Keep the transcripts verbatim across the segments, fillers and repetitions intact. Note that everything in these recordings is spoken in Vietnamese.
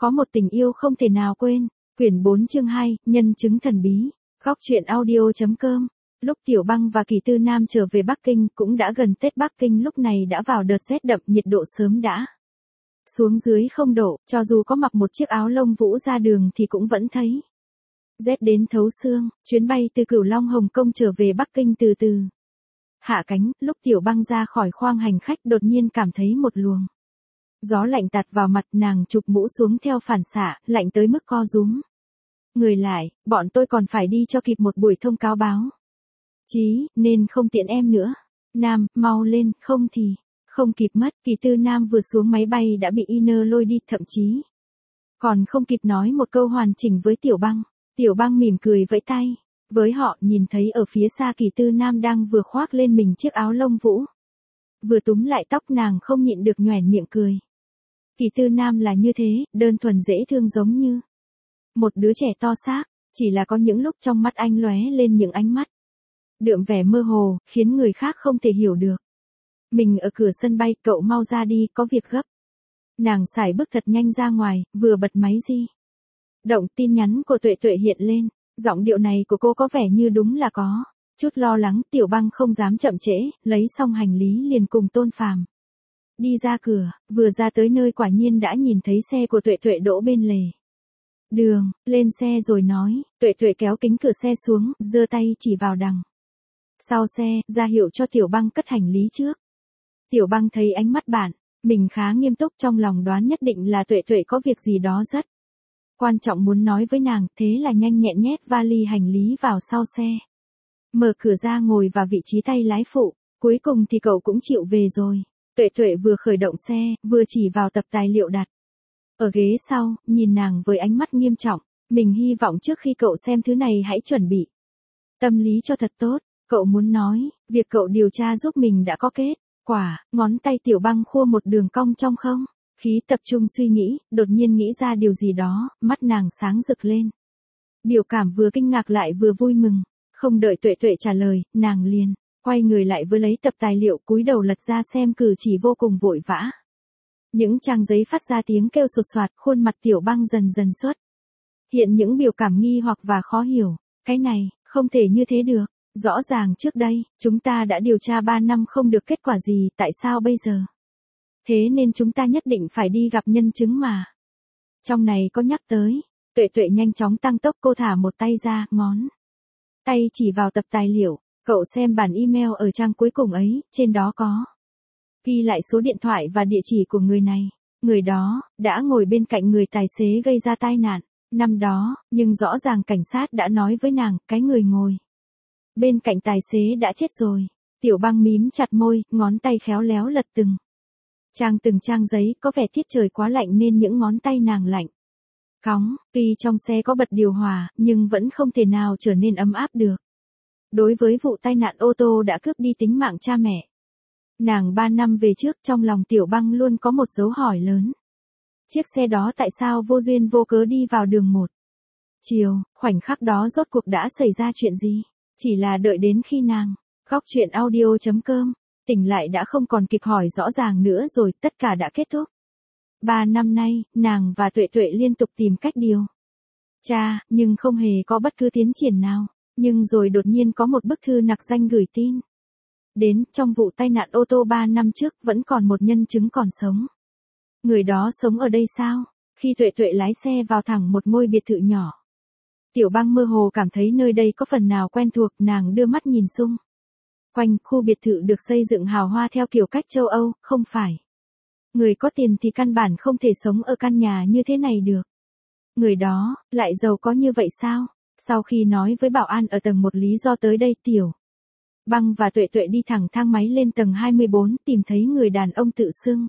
Có một tình yêu không thể nào quên. Quyển bốn chương hai, nhân chứng thần bí. Góc truyện audio chấm com. Lúc Tiểu Băng và Kỳ Tư Nam trở về Bắc Kinh cũng đã gần Tết. Bắc Kinh lúc này đã vào đợt rét đậm, nhiệt độ sớm đã xuống dưới không độ, cho dù có mặc một chiếc áo lông vũ ra đường thì cũng vẫn thấy rét đến thấu xương. Chuyến bay từ Cửu Long Hồng Kông trở về Bắc Kinh từ từ hạ cánh. Lúc Tiểu Băng ra khỏi khoang hành khách đột nhiên cảm thấy một luồng gió lạnh tạt vào mặt. Nàng chụp mũ xuống theo phản xạ, lạnh tới mức co rúm người lại. Bọn tôi còn phải đi cho kịp một buổi thông cáo báo chí, nên không tiện em nữa. Nam, mau lên, không thì không kịp mất. Kỳ Tư Nam vừa xuống máy bay đã bị Iner lôi đi, thậm chí còn không kịp nói một câu hoàn chỉnh với Tiểu Băng. Tiểu Băng mỉm cười vẫy tay với họ, nhìn thấy ở phía xa Kỳ Tư Nam đang vừa khoác lên mình chiếc áo lông vũ, vừa túm lại tóc nàng, không nhịn được nhoẻn miệng cười. Kỳ Tư Nam là như thế, đơn thuần dễ thương giống như một đứa trẻ to xác, chỉ là có những lúc trong mắt anh lóe lên những ánh mắt đượm vẻ mơ hồ, khiến người khác không thể hiểu được. Mình ở cửa sân bay, cậu mau ra đi, có việc gấp. Nàng sải bước thật nhanh ra ngoài, vừa bật máy di động, tin nhắn của Tuệ Tuệ hiện lên. Giọng điệu này của cô có vẻ như đúng là có chút lo lắng. Tiểu Băng không dám chậm trễ, lấy xong hành lý liền cùng Tôn Phàm đi ra cửa. Vừa ra tới nơi quả nhiên đã nhìn thấy xe của Tuệ Tuệ đỗ bên lề đường. Lên xe rồi nói. Tuệ Tuệ kéo kính cửa xe xuống, giơ tay chỉ vào đằng sau xe, ra hiệu cho Tiểu Băng cất hành lý trước. Tiểu Băng thấy ánh mắt bạn mình khá nghiêm túc, trong lòng đoán nhất định là Tuệ Tuệ có việc gì đó rất quan trọng muốn nói với nàng, thế là nhanh nhẹn nhét vali hành lý vào sau xe, mở cửa ra ngồi vào vị trí tay lái phụ. Cuối cùng thì cậu cũng chịu về rồi. Tuệ Tuệ vừa khởi động xe, vừa chỉ vào tập tài liệu đặt ở ghế sau, nhìn nàng với ánh mắt nghiêm trọng. Mình hy vọng trước khi cậu xem thứ này hãy chuẩn bị tâm lý cho thật tốt. Cậu muốn nói, việc cậu điều tra giúp mình đã có kết quả. Ngón tay Tiểu Băng khua một đường cong trong không khí, tập trung suy nghĩ, đột nhiên nghĩ ra điều gì đó, mắt nàng sáng rực lên. Biểu cảm vừa kinh ngạc lại vừa vui mừng. Không đợi Tuệ Tuệ trả lời, nàng liền quay người lại với lấy tập tài liệu, cúi đầu lật ra xem, cử chỉ vô cùng vội vã. Những trang giấy phát ra tiếng kêu sột soạt, khuôn mặt Tiểu Băng dần dần xuất hiện những biểu cảm nghi hoặc và khó hiểu. Cái này, không thể như thế được. Rõ ràng trước đây, chúng ta đã điều tra ba năm không được kết quả gì, tại sao bây giờ? Thế nên chúng ta nhất định phải đi gặp nhân chứng mà. Trong này có nhắc tới. Tuệ Tuệ nhanh chóng tăng tốc, cô thả một tay ra, ngón tay chỉ vào tập tài liệu. Cậu xem bản email ở trang cuối cùng ấy, trên đó có ghi lại số điện thoại và địa chỉ của người này. Người đó đã ngồi bên cạnh người tài xế gây ra tai nạn năm đó, nhưng rõ ràng cảnh sát đã nói với nàng, cái người ngồi bên cạnh tài xế đã chết rồi. Tiểu Băng mím chặt môi, ngón tay khéo léo lật từng trang từng trang giấy. Có vẻ tiết trời quá lạnh nên những ngón tay nàng lạnh cóng. Tuy trong xe có bật điều hòa, nhưng vẫn không thể nào trở nên ấm áp được. Đối với vụ tai nạn ô tô đã cướp đi tính mạng cha mẹ nàng ba năm về trước, trong lòng Tiểu Băng luôn có một dấu hỏi lớn. Chiếc xe đó tại sao vô duyên vô cớ đi vào đường một chiều? Khoảnh khắc đó rốt cuộc đã xảy ra chuyện gì? Chỉ là đợi đến khi nàng góc truyện audio chấm com tỉnh lại đã không còn kịp hỏi rõ ràng nữa rồi, tất cả đã kết thúc. Ba năm nay, nàng và Tuệ Tuệ liên tục tìm cách điều tra, nhưng không hề có bất cứ tiến triển nào. Nhưng rồi đột nhiên có một bức thư nặc danh gửi tin đến, trong vụ tai nạn ô tô ba năm trước vẫn còn một nhân chứng còn sống. Người đó sống ở đây sao? Khi Tuệ Tuệ lái xe vào thẳng một ngôi biệt thự nhỏ, Tiểu Băng mơ hồ cảm thấy nơi đây có phần nào quen thuộc. Nàng đưa mắt nhìn xung quanh. Khu biệt thự được xây dựng hào hoa theo kiểu cách châu Âu, không phải người có tiền thì căn bản không thể sống ở căn nhà như thế này được. Người đó lại giàu có như vậy sao? Sau khi nói với bảo an ở tầng một lý do tới đây, Tiểu Băng và Tuệ Tuệ đi thẳng thang máy lên tầng hai mươi bốn, tìm thấy người đàn ông tự xưng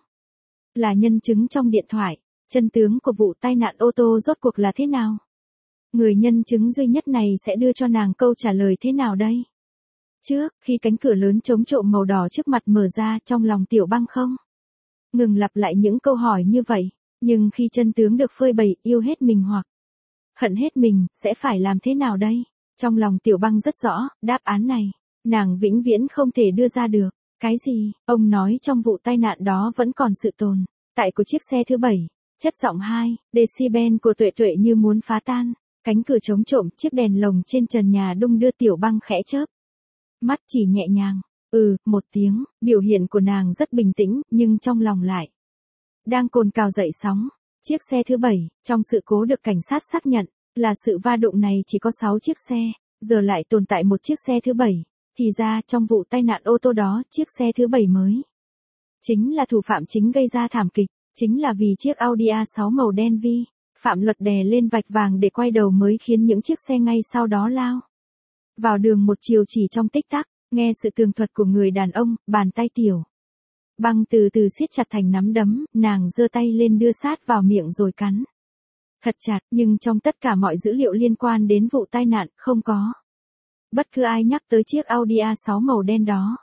là nhân chứng trong điện thoại. Chân tướng của vụ tai nạn ô tô rốt cuộc là thế nào? Người nhân chứng duy nhất này sẽ đưa cho nàng câu trả lời thế nào đây? Trước, khi cánh cửa lớn chống trộm màu đỏ trước mặt mở ra, trong lòng Tiểu Băng không ngừng lặp lại những câu hỏi như vậy. Nhưng khi chân tướng được phơi bày, yêu hết mình hoặc hận hết mình, sẽ phải làm thế nào đây? Trong lòng Tiểu Băng rất rõ, đáp án này nàng vĩnh viễn không thể đưa ra được. Cái gì? Ông nói trong vụ tai nạn đó vẫn còn sự tồn tại của chiếc xe thứ bảy. Chất giọng hai, decibel của Tuệ Tuệ như muốn phá tan. Cánh cửa trống trộm, chiếc đèn lồng trên trần nhà đung đưa. Tiểu Băng khẽ chớp mắt chỉ nhẹ nhàng, ừ, một tiếng. Biểu hiện của nàng rất bình tĩnh, nhưng trong lòng lại đang cồn cào dậy sóng. Chiếc xe thứ bảy, trong sự cố được cảnh sát xác nhận là sự va đụng này chỉ có sáu chiếc xe, giờ lại tồn tại một chiếc xe thứ bảy. Thì ra trong vụ tai nạn ô tô đó, chiếc xe thứ bảy mới chính là thủ phạm chính gây ra thảm kịch. Chính là vì chiếc Audi a sáu màu đen vi phạm luật đè lên vạch vàng để quay đầu mới khiến những chiếc xe ngay sau đó lao vào đường một chiều chỉ trong tích tắc. Nghe sự tường thuật của người đàn ông, bàn tay Tiểu Băng từ từ siết chặt thành nắm đấm, nàng giơ tay lên đưa sát vào miệng rồi cắn thật chặt, nhưng trong tất cả mọi dữ liệu liên quan đến vụ tai nạn, không có bất cứ ai nhắc tới chiếc Audi a sáu màu đen đó.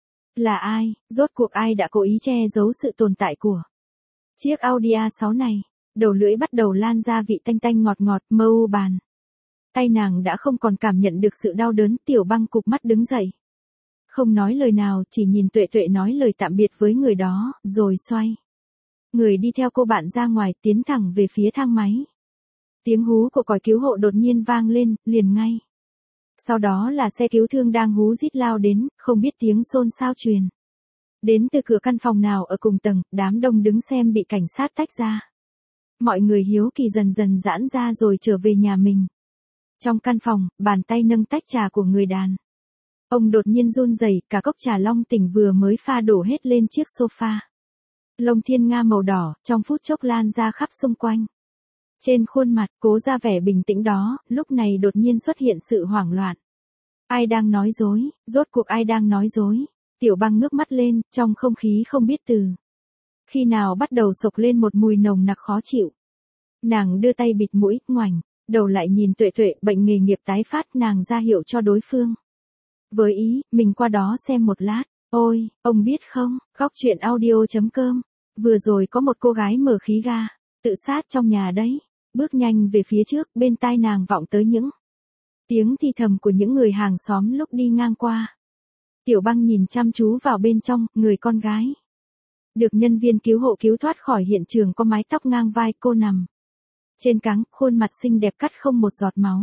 Là ai, rốt cuộc ai đã cố ý che giấu sự tồn tại của chiếc Audi a sáu này? Đầu lưỡi bắt đầu lan ra vị tanh tanh ngọt ngọt, mơ u bàn tay nàng đã không còn cảm nhận được sự đau đớn. Tiểu Băng cụp mắt đứng dậy, không nói lời nào, chỉ nhìn Tuệ Tuệ nói lời tạm biệt với người đó, rồi xoay người đi theo cô bạn ra ngoài, tiến thẳng về phía thang máy. Tiếng hú của còi cứu hộ đột nhiên vang lên, liền ngay sau đó là xe cứu thương đang hú rít lao đến, không biết tiếng xôn xao truyền đến từ cửa căn phòng nào ở cùng tầng. Đám đông đứng xem bị cảnh sát tách ra. Mọi người hiếu kỳ dần dần giãn ra rồi trở về nhà mình. Trong căn phòng, bàn tay nâng tách trà của người đàn ông đột nhiên run rẩy, cả cốc trà long tỉnh vừa mới pha đổ hết lên chiếc sofa lông thiên nga màu đỏ, trong phút chốc lan ra khắp xung quanh. Trên khuôn mặt cố ra vẻ bình tĩnh đó, lúc này đột nhiên xuất hiện sự hoảng loạn. Ai đang nói dối, rốt cuộc ai đang nói dối? Tiểu Băng ngước mắt lên, trong không khí không biết từ khi nào bắt đầu sộc lên một mùi nồng nặc khó chịu. Nàng đưa tay bịt mũi, ngoảnh đầu lại nhìn Tuệ Tuệ. Bệnh nghề nghiệp tái phát, nàng ra hiệu cho đối phương với ý mình qua đó xem một lát. Ôi, ông biết không, góc chuyện audio chấm com vừa rồi có một cô gái mở khí ga tự sát trong nhà đấy. Bước nhanh về phía trước, bên tai nàng vọng tới những tiếng thì thầm của những người hàng xóm lúc đi ngang qua. Tiểu Băng nhìn chăm chú vào bên trong. Người con gái được nhân viên cứu hộ cứu thoát khỏi hiện trường có mái tóc ngang vai, cô nằm trên cáng, khuôn mặt xinh đẹp cắt không một giọt máu.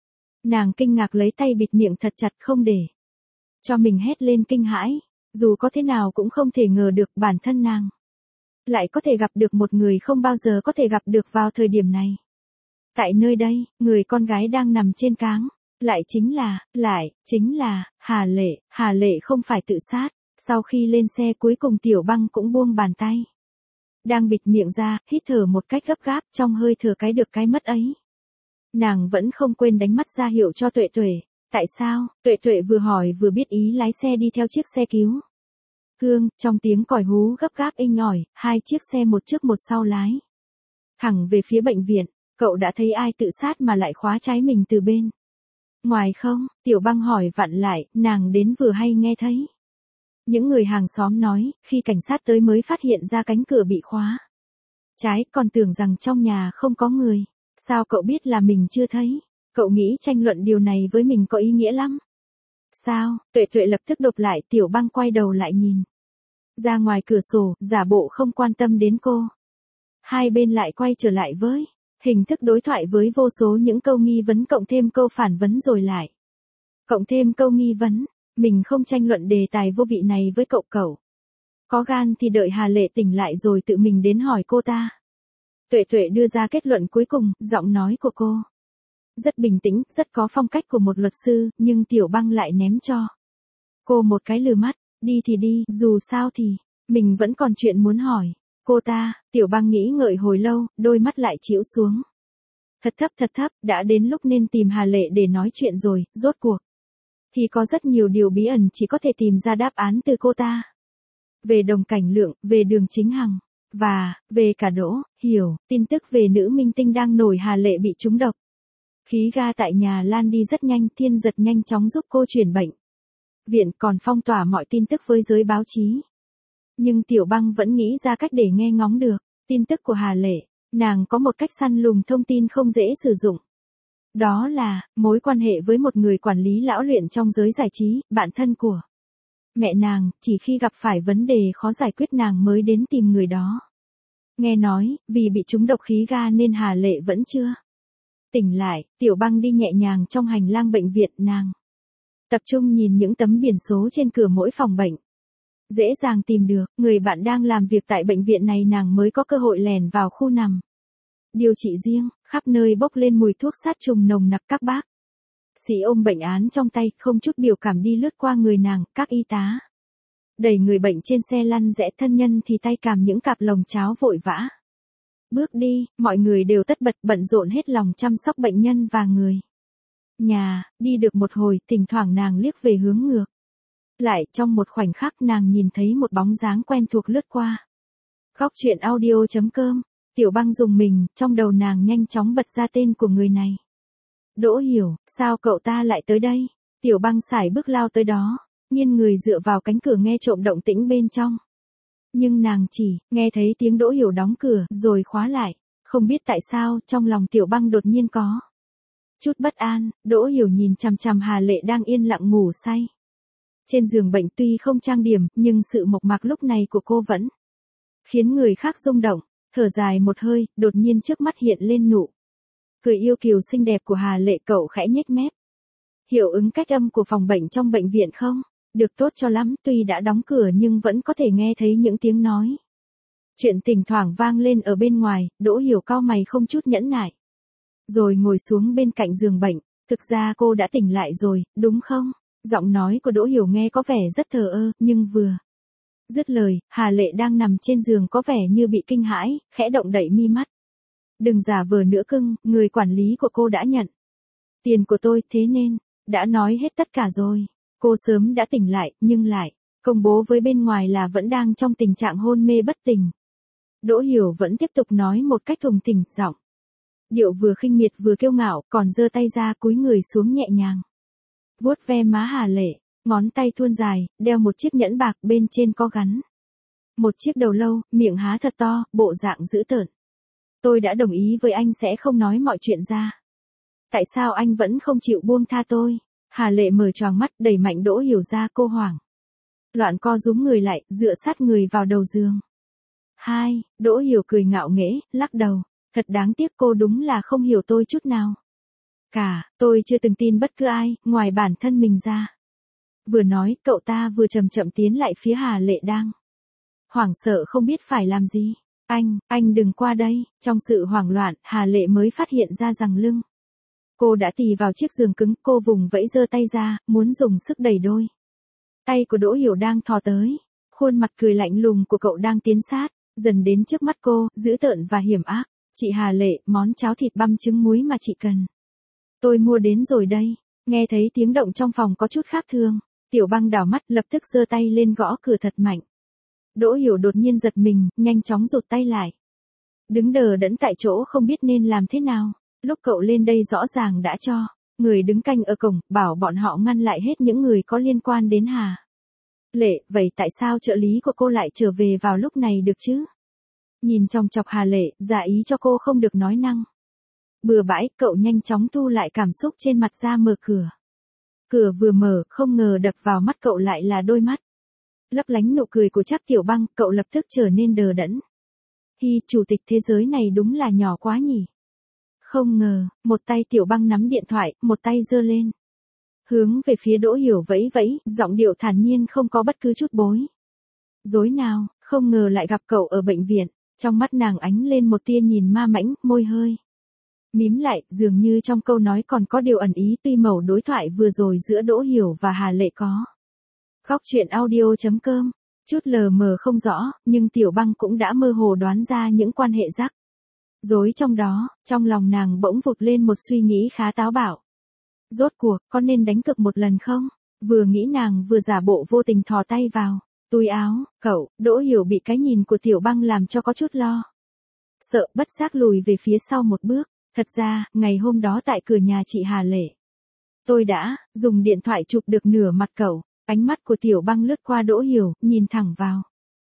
Nàng kinh ngạc lấy tay bịt miệng thật chặt, không để cho mình hét lên kinh hãi. Dù có thế nào cũng không thể ngờ được bản thân nàng lại có thể gặp được một người không bao giờ có thể gặp được vào thời điểm này. Tại nơi đây, người con gái đang nằm trên cáng lại chính là, lại, chính là, Hà Lệ. Hà Lệ không phải tự sát. Sau khi lên xe cuối cùng Tiểu Băng cũng buông bàn tay đang bịt miệng ra, hít thở một cách gấp gáp, trong hơi thở cái được cái mất ấy. Nàng vẫn không quên đánh mắt ra hiệu cho Tuệ Tuệ. Tại sao? Tuệ Tuệ vừa hỏi vừa biết ý lái xe đi theo chiếc xe cứu thương. Trong tiếng còi hú gấp gáp inh ỏi, hai chiếc xe một trước một sau lái thẳng về phía bệnh viện. Cậu đã thấy ai tự sát mà lại khóa trái mình từ bên ngoài không? Tiểu Băng hỏi vặn lại, nàng đến vừa hay nghe thấy những người hàng xóm nói, khi cảnh sát tới mới phát hiện ra cánh cửa bị khóa trái, còn tưởng rằng trong nhà không có người. Sao cậu biết là mình chưa thấy? Cậu nghĩ tranh luận điều này với mình có ý nghĩa lắm sao? Tuệ Tuệ lập tức đột lại. Tiểu Băng quay đầu lại nhìn ra ngoài cửa sổ, giả bộ không quan tâm đến cô. Hai bên lại quay trở lại với hình thức đối thoại với vô số những câu nghi vấn cộng thêm câu phản vấn rồi lại cộng thêm câu nghi vấn. Mình không tranh luận đề tài vô vị này với cậu. Cậu có gan thì đợi Hà Lệ tỉnh lại rồi tự mình đến hỏi cô ta. Tuệ Tuệ đưa ra kết luận cuối cùng. Giọng nói của cô rất bình tĩnh, rất có phong cách của một luật sư, nhưng Tiểu Băng lại ném cho cô một cái lừ mắt. Đi thì đi, dù sao thì mình vẫn còn chuyện muốn hỏi cô ta. Tiểu Băng nghĩ ngợi hồi lâu, đôi mắt lại chĩu xuống thật thấp thật thấp. Đã đến lúc nên tìm Hà Lệ để nói chuyện rồi. Rốt cuộc thì có rất nhiều điều bí ẩn chỉ có thể tìm ra đáp án từ cô ta. Về Đồng Cảnh Lượng, về Đường Chính Hằng, và về cả Đỗ Hiểu. Tin tức về nữ minh tinh đang nổi Hà Lệ bị trúng độc khí ga tại nhà lan đi rất nhanh. Thiên Giật nhanh chóng giúp cô chuyển bệnh viện, còn phong tỏa mọi tin tức với giới báo chí. Nhưng Tiểu Băng vẫn nghĩ ra cách để nghe ngóng được tin tức của Hà Lệ. Nàng có một cách săn lùng thông tin không dễ sử dụng. Đó là mối quan hệ với một người quản lý lão luyện trong giới giải trí, bạn thân của mẹ nàng. Chỉ khi gặp phải vấn đề khó giải quyết nàng mới đến tìm người đó. Nghe nói, vì bị trúng độc khí ga nên Hà Lệ vẫn chưa tỉnh lại. Tiểu Băng đi nhẹ nhàng trong hành lang bệnh viện, nàng tập trung nhìn những tấm biển số trên cửa mỗi phòng bệnh. Dễ dàng tìm được, người bạn đang làm việc tại bệnh viện này, nàng mới có cơ hội lèn vào khu nằm điều trị riêng, khắp nơi bốc lên mùi thuốc sát trùng nồng nặc. Các bác sĩ ôm bệnh án trong tay, không chút biểu cảm đi lướt qua người nàng. Các y tá đẩy người bệnh trên xe lăn rẽ, thân nhân thì tay cầm những cặp lồng cháo vội vã bước đi. Mọi người đều tất bật bận rộn hết lòng chăm sóc bệnh nhân và người nhà. Đi được một hồi, thỉnh thoảng nàng liếc về hướng ngược lại, trong một khoảnh khắc nàng nhìn thấy một bóng dáng quen thuộc lướt qua. Góc truyện audio chấm com. Tiểu Băng dùng mình, trong đầu nàng nhanh chóng bật ra tên của người này. Đỗ Hiểu. Sao cậu ta lại tới đây? Tiểu Băng sải bước lao tới đó, nghiêng người dựa vào cánh cửa nghe trộm động tĩnh bên trong. Nhưng nàng chỉ nghe thấy tiếng Đỗ Hiểu đóng cửa rồi khóa lại. Không biết tại sao, trong lòng Tiểu Băng đột nhiên có chút bất an. Đỗ Hiểu nhìn chằm chằm Hà Lệ đang yên lặng ngủ say trên giường bệnh, tuy không trang điểm, nhưng sự mộc mạc lúc này của cô vẫn khiến người khác rung động. Thở dài một hơi, đột nhiên trước mắt hiện lên nụ cười yêu kiều xinh đẹp của Hà Lệ. Cậu khẽ nhếch mép. Hiệu ứng cách âm của phòng bệnh trong bệnh viện không được tốt cho lắm, tuy đã đóng cửa nhưng vẫn có thể nghe thấy những tiếng nói chuyện thỉnh thoảng vang lên ở bên ngoài. Đỗ Hiểu cau mày không chút nhẫn nại, rồi ngồi xuống bên cạnh giường bệnh. Thực ra cô đã tỉnh lại rồi, đúng không? Giọng nói của Đỗ Hiểu nghe có vẻ rất thờ ơ, nhưng vừa dứt lời, Hà Lệ đang nằm trên giường có vẻ như bị kinh hãi, khẽ động đậy mi mắt. Đừng giả vờ nữa cưng, người quản lý của cô đã nhận tiền của tôi, thế nên đã nói hết tất cả rồi. Cô sớm đã tỉnh lại, nhưng lại công bố với bên ngoài là vẫn đang trong tình trạng hôn mê bất tỉnh. Đỗ Hiểu vẫn tiếp tục nói một cách thùng thình, giọng điệu vừa khinh miệt vừa kiêu ngạo, còn giơ tay ra cúi người xuống nhẹ nhàng vuốt ve má Hà Lệ. Ngón tay thuôn dài, đeo một chiếc nhẫn bạc, bên trên có gắn một chiếc đầu lâu, miệng há thật to, bộ dạng dữ tợn. Tôi đã đồng ý với anh sẽ không nói mọi chuyện ra. Tại sao anh vẫn không chịu buông tha tôi? Hà Lệ mở choàng mắt, đẩy mạnh Đỗ Hiểu ra. Cô hoảng loạn co rúm người lại, dựa sát người vào đầu giường. Hai, Đỗ Hiểu cười ngạo nghễ, lắc đầu. Thật đáng tiếc, cô đúng là không hiểu tôi chút nào cả. Tôi chưa từng tin bất cứ ai, ngoài bản thân mình ra. Vừa nói, cậu ta vừa chậm chậm tiến lại phía Hà Lệ đang hoảng sợ không biết phải làm gì. Anh, anh đừng qua đây. Trong sự hoảng loạn, Hà Lệ mới phát hiện ra rằng lưng cô đã tì vào chiếc giường cứng. Cô vùng vẫy giơ tay ra, muốn dùng sức đẩy đôi tay của Đỗ Hiểu đang thò tới. Khuôn mặt cười lạnh lùng của cậu đang tiến sát dần đến trước mắt cô, dữ tợn và hiểm ác. Chị Hà Lệ, món cháo thịt băm trứng muối mà chị cần, tôi mua đến rồi đây. Nghe thấy tiếng động trong phòng có chút khác thường, Tiểu Băng đảo mắt, lập tức giơ tay lên gõ cửa thật mạnh. Đỗ Hiểu đột nhiên giật mình, nhanh chóng rụt tay lại, đứng đờ đẫn tại chỗ không biết nên làm thế nào. Lúc cậu lên đây rõ ràng đã cho người đứng canh ở cổng, bảo bọn họ ngăn lại hết những người có liên quan đến Hà Lệ. Vậy tại sao trợ lý của cô lại trở về vào lúc này được chứ? Nhìn chòng chọc Hà Lệ, giả ý cho cô không được nói năng bừa bãi, cậu nhanh chóng thu lại cảm xúc trên mặt ra mở cửa. Cửa vừa mở, không ngờ đập vào mắt cậu lại là đôi mắt lấp lánh nụ cười của Trác Tiểu Băng. Cậu lập tức trở nên đờ đẫn. Hi, chủ tịch thế giới này đúng là nhỏ quá nhỉ. Không ngờ, một tay Tiểu Băng nắm điện thoại, một tay giơ lên, hướng về phía Đỗ Hiểu vẫy vẫy, giọng điệu thản nhiên không có bất cứ chút bối rối nào. Không ngờ lại gặp cậu ở bệnh viện. Trong mắt nàng ánh lên một tia nhìn ma mãnh, môi hơi mím lại, dường như trong câu nói còn có điều ẩn ý. Tuy mẩu đối thoại vừa rồi giữa Đỗ Hiểu và Hà Lệ có góc truyện audio chấm com chút lờ mờ không rõ, nhưng Tiểu Băng cũng đã mơ hồ đoán ra những quan hệ rắc rối trong đó. Trong lòng nàng bỗng vụt lên một suy nghĩ khá táo bạo. Rốt cuộc, có nên đánh cược một lần không? Vừa nghĩ nàng vừa giả bộ vô tình thò tay vào túi áo. Cậu, Đỗ Hiểu bị cái nhìn của Tiểu Băng làm cho có chút lo sợ, bất giác lùi về phía sau một bước. Thật ra, ngày hôm đó tại cửa nhà chị Hà Lệ, tôi đã dùng điện thoại chụp được nửa mặt cậu. Ánh mắt của Tiểu Băng lướt qua Đỗ Hiểu, nhìn thẳng vào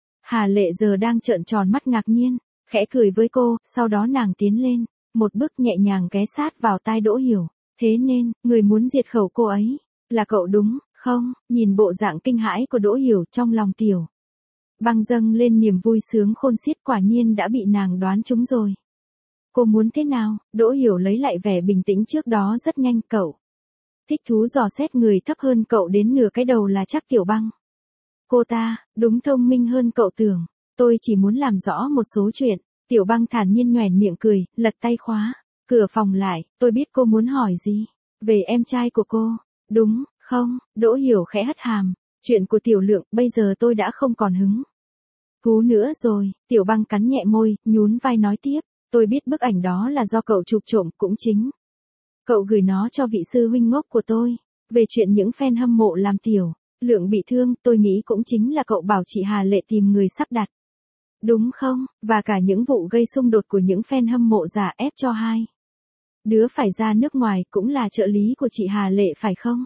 Hà Lệ giờ đang trợn tròn mắt ngạc nhiên, khẽ cười với cô. Sau đó nàng tiến lên một bước, nhẹ nhàng ghé sát vào tai Đỗ Hiểu. Thế nên, người muốn diệt khẩu cô ấy là cậu đúng không? Nhìn bộ dạng kinh hãi của Đỗ Hiểu, trong lòng Tiểu Băng dâng lên niềm vui sướng khôn xiết, quả nhiên đã bị nàng đoán trúng rồi. Cô muốn thế nào? Đỗ Hiểu lấy lại vẻ bình tĩnh trước đó rất nhanh. Cậu thích thú dò xét người thấp hơn cậu đến nửa cái đầu là chắc Tiểu Băng. Cô ta, đúng thông minh hơn cậu tưởng. Tôi chỉ muốn làm rõ một số chuyện. Tiểu Băng thản nhiên nhoẻn miệng cười, lật tay khóa cửa phòng lại. Tôi biết cô muốn hỏi gì. Về em trai của cô. Đúng, không? Đỗ Hiểu khẽ hất hàm. Chuyện của Tiểu Lượng, bây giờ tôi đã không còn hứng thú nữa rồi. Tiểu Băng cắn nhẹ môi, nhún vai nói tiếp. Tôi biết bức ảnh đó là do cậu chụp trộm, cũng chính cậu gửi nó cho vị sư huynh ngốc của tôi. Về chuyện những fan hâm mộ làm Tiểu Lượng bị thương, tôi nghĩ cũng chính là cậu bảo chị Hà Lệ tìm người sắp đặt. Đúng không? Và cả những vụ gây xung đột của những fan hâm mộ giả ép cho hai đứa phải ra nước ngoài cũng là trợ lý của chị Hà Lệ phải không?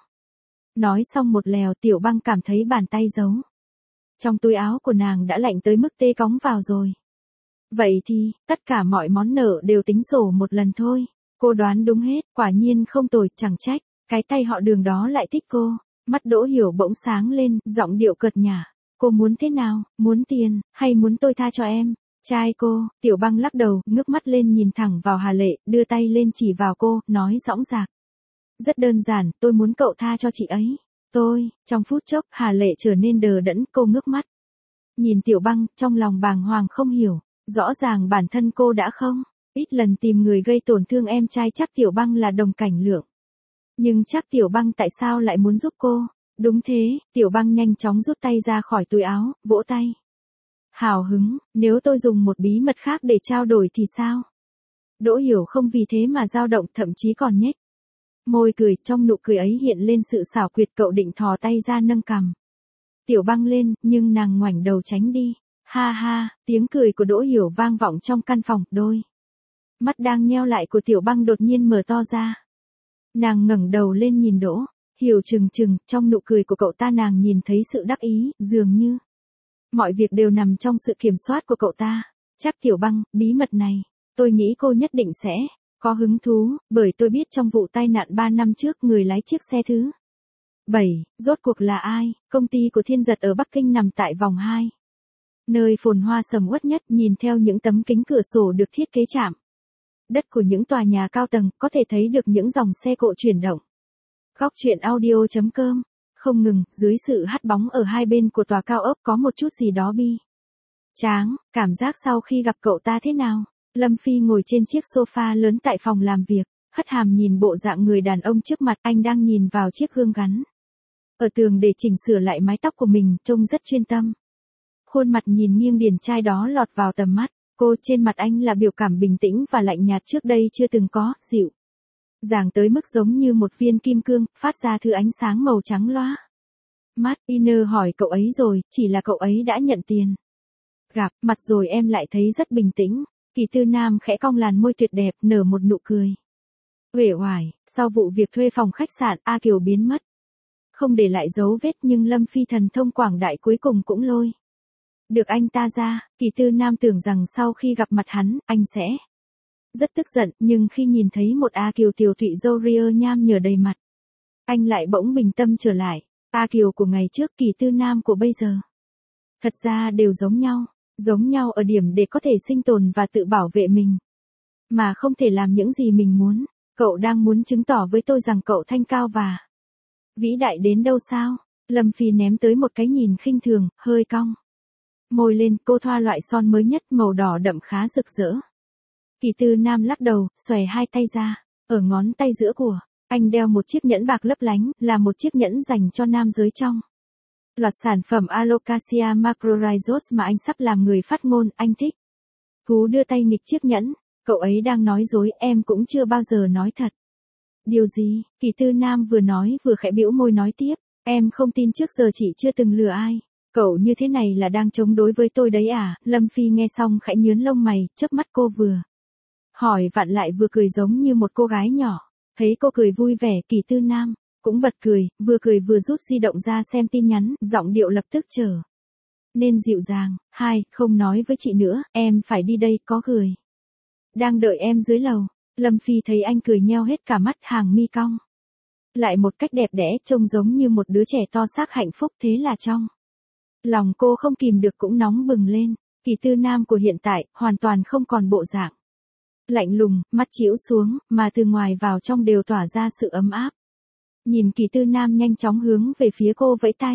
Nói xong một lèo, Tiểu Băng cảm thấy bàn tay giấu trong túi áo của nàng đã lạnh tới mức tê cóng vào rồi. Vậy thì, tất cả mọi món nợ đều tính sổ một lần thôi. Cô đoán đúng hết, quả nhiên không tồi, chẳng trách. Cái tay họ Đường đó lại thích cô. Mắt Đỗ Hiểu bỗng sáng lên, giọng điệu cợt nhả. Cô muốn thế nào, muốn tiền, hay muốn tôi tha cho em? Trai cô. Tiểu Băng lắc đầu, ngước mắt lên nhìn thẳng vào Hà Lệ, đưa tay lên chỉ vào cô, nói dõng dạc. Rất đơn giản, tôi muốn cậu tha cho chị ấy. Tôi, trong phút chốc, Hà Lệ trở nên đờ đẫn, cô ngước mắt nhìn Tiểu Băng, trong lòng bàng hoàng không hiểu. Rõ ràng bản thân cô đã không ít lần tìm người gây tổn thương em trai chắc Tiểu Băng là Đồng Cảnh Lượng. Nhưng chắc Tiểu Băng tại sao lại muốn giúp cô? Đúng thế, Tiểu Băng nhanh chóng rút tay ra khỏi túi áo, vỗ tay. Hào hứng, nếu tôi dùng một bí mật khác để trao đổi thì sao? Đỗ Hiểu không vì thế mà dao động, thậm chí còn nhếch môi cười, trong nụ cười ấy hiện lên sự xảo quyệt. Cậu định thò tay ra nâng cằm Tiểu Băng lên, nhưng nàng ngoảnh đầu tránh đi. Ha ha, tiếng cười của Đỗ Hiểu vang vọng trong căn phòng, đôi mắt đang nheo lại của Tiểu Băng đột nhiên mở to ra. Nàng ngẩng đầu lên nhìn Đỗ Hiểu trừng trừng, trong nụ cười của cậu ta nàng nhìn thấy sự đắc ý, dường như mọi việc đều nằm trong sự kiểm soát của cậu ta. Chắc Tiểu Băng, bí mật này, tôi nghĩ cô nhất định sẽ có hứng thú, bởi tôi biết trong vụ tai nạn ba năm trước người lái chiếc xe thứ bảy, rốt cuộc là ai? Công ty của Thiên Giật ở Bắc Kinh nằm tại vòng hai. Nơi phồn hoa sầm uất nhất, nhìn theo những tấm kính cửa sổ được thiết kế chạm đất của những tòa nhà cao tầng, có thể thấy được những dòng xe cộ chuyển động. Góc truyện audio chấm com. Không ngừng, dưới sự hắt bóng ở hai bên của tòa cao ốc có một chút gì đó bi tráng. Cảm giác sau khi gặp cậu ta thế nào? Lâm Phi ngồi trên chiếc sofa lớn tại phòng làm việc, hất hàm nhìn bộ dạng người đàn ông trước mặt. Anh đang nhìn vào chiếc gương gắn ở tường để chỉnh sửa lại mái tóc của mình, trông rất chuyên tâm. Khuôn mặt nhìn nghiêng điển trai đó lọt vào tầm mắt cô, trên mặt anh là biểu cảm bình tĩnh và lạnh nhạt trước đây chưa từng có, dịu dàng tới mức giống như một viên kim cương, phát ra thứ ánh sáng màu trắng loá. Mắt Iner hỏi cậu ấy rồi, chỉ là cậu ấy đã nhận tiền gặp mặt rồi. Em lại thấy rất bình tĩnh. Kỳ Tư Nam khẽ cong làn môi tuyệt đẹp, nở một nụ cười uể oải. Sau vụ việc thuê phòng khách sạn, A Kiều biến mất không để lại dấu vết, nhưng Lâm Phi thần thông quảng đại cuối cùng cũng lôi được anh ta ra. Kỳ Tư Nam tưởng rằng sau khi gặp mặt hắn, anh sẽ rất tức giận, nhưng khi nhìn thấy một A Kiều tiều tụy râu ria nham nhở đầy mặt, anh lại bỗng bình tâm trở lại. A Kiều của ngày trước, Kỳ Tư Nam của bây giờ, thật ra đều giống nhau, giống nhau ở điểm để có thể sinh tồn và tự bảo vệ mình, mà không thể làm những gì mình muốn. Cậu đang muốn chứng tỏ với tôi rằng cậu thanh cao và vĩ đại đến đâu sao? Lâm Phi ném tới một cái nhìn khinh thường, hơi cong môi lên. Cô thoa loại son mới nhất, màu đỏ đậm khá rực rỡ. Kỳ Tư Nam lắc đầu, xòe hai tay ra. Ở ngón tay giữa của anh đeo một chiếc nhẫn bạc lấp lánh, là một chiếc nhẫn dành cho nam giới trong loạt sản phẩm Alocasia Macrorhizos mà anh sắp làm người phát ngôn. Anh thích thú đưa tay nghịch chiếc nhẫn. Cậu ấy đang nói dối, em cũng chưa bao giờ nói thật. Điều gì? Kỳ Tư Nam vừa nói vừa khẽ bĩu môi nói tiếp. Em không tin trước giờ chị chưa từng lừa ai. Cậu như thế này là đang chống đối với tôi đấy à? Lâm Phi nghe xong khẽ nhướng lông mày, chớp mắt. Cô vừa hỏi vặn lại vừa cười giống như một cô gái nhỏ. Thấy cô cười vui vẻ, Kỳ Tư Nam cũng bật cười, vừa cười vừa rút di động ra xem tin nhắn, giọng điệu lập tức trở nên dịu dàng. Hai, không nói với chị nữa, em phải đi đây, có người đang đợi em dưới lầu. Lâm Phi thấy anh cười nheo hết cả mắt, hàng mi cong lại một cách đẹp đẽ, trông giống như một đứa trẻ to xác hạnh phúc. Thế là trong Lòng cô không kìm được cũng nóng bừng lên, Kỳ Tư Nam của hiện tại, hoàn toàn không còn bộ dạng lạnh lùng, mắt chĩu xuống, mà từ ngoài vào trong đều tỏa ra sự ấm áp. Nhìn Kỳ Tư Nam nhanh chóng hướng về phía cô vẫy tay.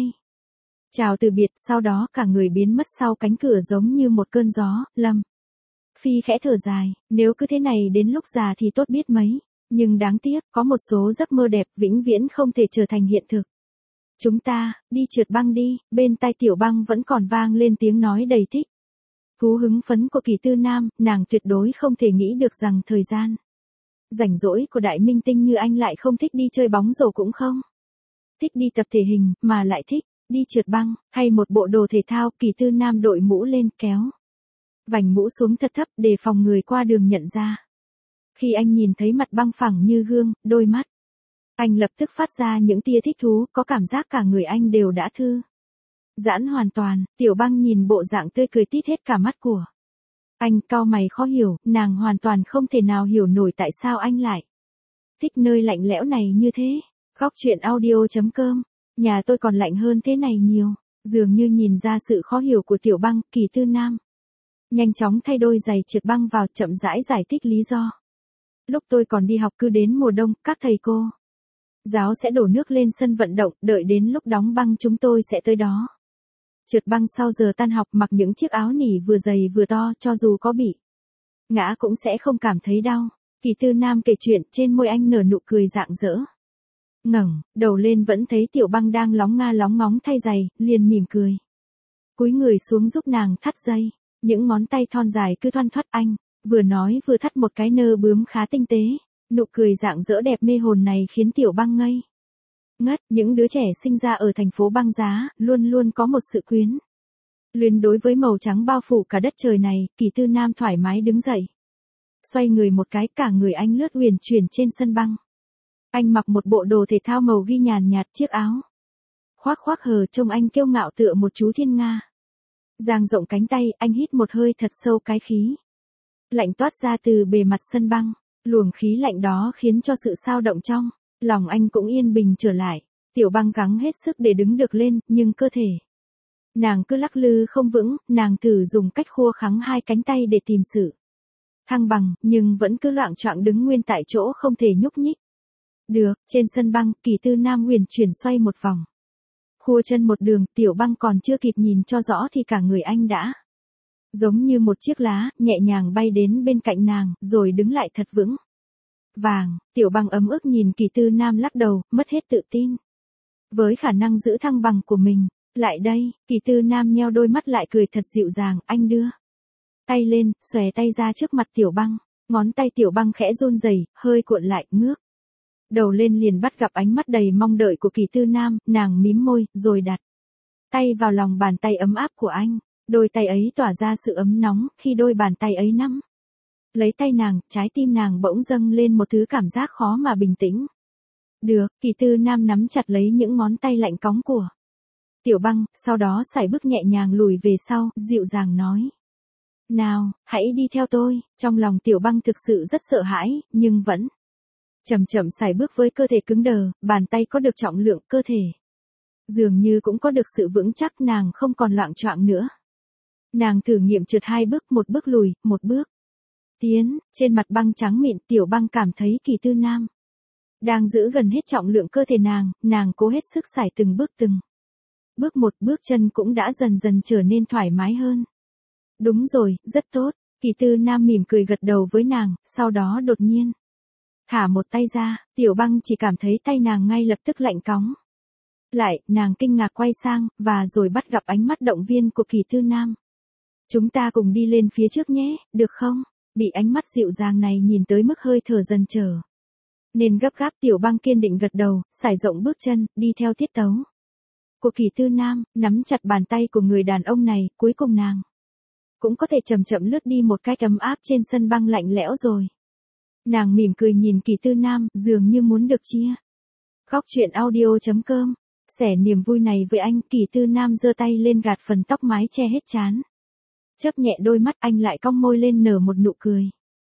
Chào từ biệt, sau đó cả người biến mất sau cánh cửa giống như một cơn gió. Lâm Phi khẽ thở dài, nếu cứ thế này đến lúc già thì tốt biết mấy, nhưng đáng tiếc, có một số giấc mơ đẹp vĩnh viễn không thể trở thành hiện thực. Chúng ta, đi trượt băng đi, bên tai Tiểu Băng vẫn còn vang lên tiếng nói đầy thích thú hứng phấn của Kỳ Tư Nam, nàng tuyệt đối không thể nghĩ được rằng thời gian rảnh rỗi của đại minh tinh như anh lại không thích đi chơi bóng rổ cũng không thích đi tập thể hình, mà lại thích đi trượt băng, hay một bộ đồ thể thao. Kỳ Tư Nam đội mũ lên kéo vành mũ xuống thật thấp để phòng người qua đường nhận ra. Khi anh nhìn thấy mặt băng phẳng như gương, đôi mắt anh lập tức phát ra những tia thích thú, có cảm giác cả người anh đều đã thư giãn hoàn toàn. Tiểu Băng nhìn bộ dạng tươi cười tít hết cả mắt của anh, cau mày khó hiểu, nàng hoàn toàn không thể nào hiểu nổi tại sao anh lại thích nơi lạnh lẽo này như thế. Góc truyện audio.com, nhà tôi còn lạnh hơn thế này nhiều. Dường như nhìn ra sự khó hiểu của Tiểu Băng, Kỳ Tư Nam nhanh chóng thay đôi giày trượt băng vào, chậm rãi giải thích lý do. Lúc tôi còn đi học cứ đến mùa đông, các thầy cô giáo sẽ đổ nước lên sân vận động, đợi đến lúc đóng băng chúng tôi sẽ tới đó trượt băng sau giờ tan học, mặc những chiếc áo nỉ vừa dày vừa to, cho dù có bị ngã cũng sẽ không cảm thấy đau. Kỳ Tư Nam kể chuyện, trên môi anh nở nụ cười rạng rỡ. Ngẩng đầu lên vẫn thấy Tiểu Băng đang lóng nga lóng ngóng thay giày, liền mỉm cười cúi người xuống giúp nàng thắt dây. Những ngón tay thon dài cứ thoăn thoắt, anh vừa nói vừa thắt một cái nơ bướm khá tinh tế. Nụ cười rạng rỡ đẹp mê hồn này khiến Tiểu Băng ngây ngất. Những đứa trẻ sinh ra ở thành phố băng giá, luôn luôn có một sự quyến luyến đối với màu trắng bao phủ cả đất trời này. Kỳ Tư Nam thoải mái đứng dậy, xoay người một cái, cả người anh lướt huyền chuyển trên sân băng. Anh mặc một bộ đồ thể thao màu ghi nhàn nhạt, chiếc áo khoác khoác hờ trông anh kiêu ngạo tựa một chú thiên nga. Dang rộng cánh tay, anh hít một hơi thật sâu, cái khí lạnh toát ra từ bề mặt sân băng. Luồng khí lạnh đó khiến cho sự xao động trong lòng anh cũng yên bình trở lại. Tiểu Băng gắng hết sức để đứng được lên, nhưng cơ thể nàng cứ lắc lư không vững. Nàng thử dùng cách khua khắng hai cánh tay để tìm sự thăng bằng, nhưng vẫn cứ loạng choạng đứng nguyên tại chỗ, không thể nhúc nhích được. Trên sân băng, Kỳ Tư Nam huyền chuyển xoay một vòng, khua chân một đường. Tiểu Băng còn chưa kịp nhìn cho rõ thì cả người anh đã giống như một chiếc lá, nhẹ nhàng bay đến bên cạnh nàng, rồi đứng lại thật vững vàng. Tiểu Băng ấm ức nhìn Kỳ Tư Nam lắc đầu, mất hết tự tin với khả năng giữ thăng bằng của mình. Lại đây, Kỳ Tư Nam nheo đôi mắt lại cười thật dịu dàng, anh đưa tay lên, xòe tay ra trước mặt Tiểu Băng. Ngón tay Tiểu Băng khẽ run rẩy, hơi cuộn lại, ngước đầu lên liền bắt gặp ánh mắt đầy mong đợi của Kỳ Tư Nam. Nàng mím môi, rồi đặt tay vào lòng bàn tay ấm áp của anh. Đôi tay ấy tỏa ra sự ấm nóng, khi đôi bàn tay ấy nắm lấy tay nàng, trái tim nàng bỗng dâng lên một thứ cảm giác khó mà bình tĩnh được. Kỳ Tư Nam nắm chặt lấy những ngón tay lạnh cóng của Tiểu Băng, sau đó sải bước nhẹ nhàng lùi về sau, dịu dàng nói: "Nào, hãy đi theo tôi." Trong lòng Tiểu Băng thực sự rất sợ hãi, nhưng vẫn chậm chậm sải bước với cơ thể cứng đờ. Bàn tay có được trọng lượng, cơ thể dường như cũng có được sự vững chắc. Nàng không còn loạng choạng nữa. Nàng thử nghiệm trượt hai bước, một bước lùi, một bước tiến. Trên mặt băng trắng mịn, Tiểu Băng cảm thấy Kỳ Tư Nam đang giữ gần hết trọng lượng cơ thể nàng. Nàng cố hết sức sải từng bước từng bước một, bước chân cũng đã dần dần trở nên thoải mái hơn. Đúng rồi, rất tốt. Kỳ Tư Nam mỉm cười gật đầu với nàng, sau đó đột nhiên thả một tay ra. Tiểu Băng chỉ cảm thấy tay nàng ngay lập tức lạnh cóng lại. Nàng kinh ngạc quay sang, và rồi bắt gặp ánh mắt động viên của Kỳ Tư Nam. "Chúng ta cùng đi lên phía trước nhé, được không?" Bị ánh mắt dịu dàng này nhìn tới mức hơi thở dần trở nên gấp gáp, Tiểu Băng kiên định gật đầu, sải rộng bước chân, đi theo tiết tấu của Kỳ Tư Nam, nắm chặt bàn tay của người đàn ông này. Cuối cùng nàng cũng có thể chậm chậm lướt đi một cách ấm áp trên sân băng lạnh lẽo rồi. Nàng mỉm cười nhìn Kỳ Tư Nam, dường như muốn được chia. Góc truyện audio.com, sẻ niềm vui này với anh. Kỳ Tư Nam giơ tay lên gạt phần tóc mái che hết trán. Chớp nhẹ đôi mắt, anh lại cong môi lên nở một nụ cười.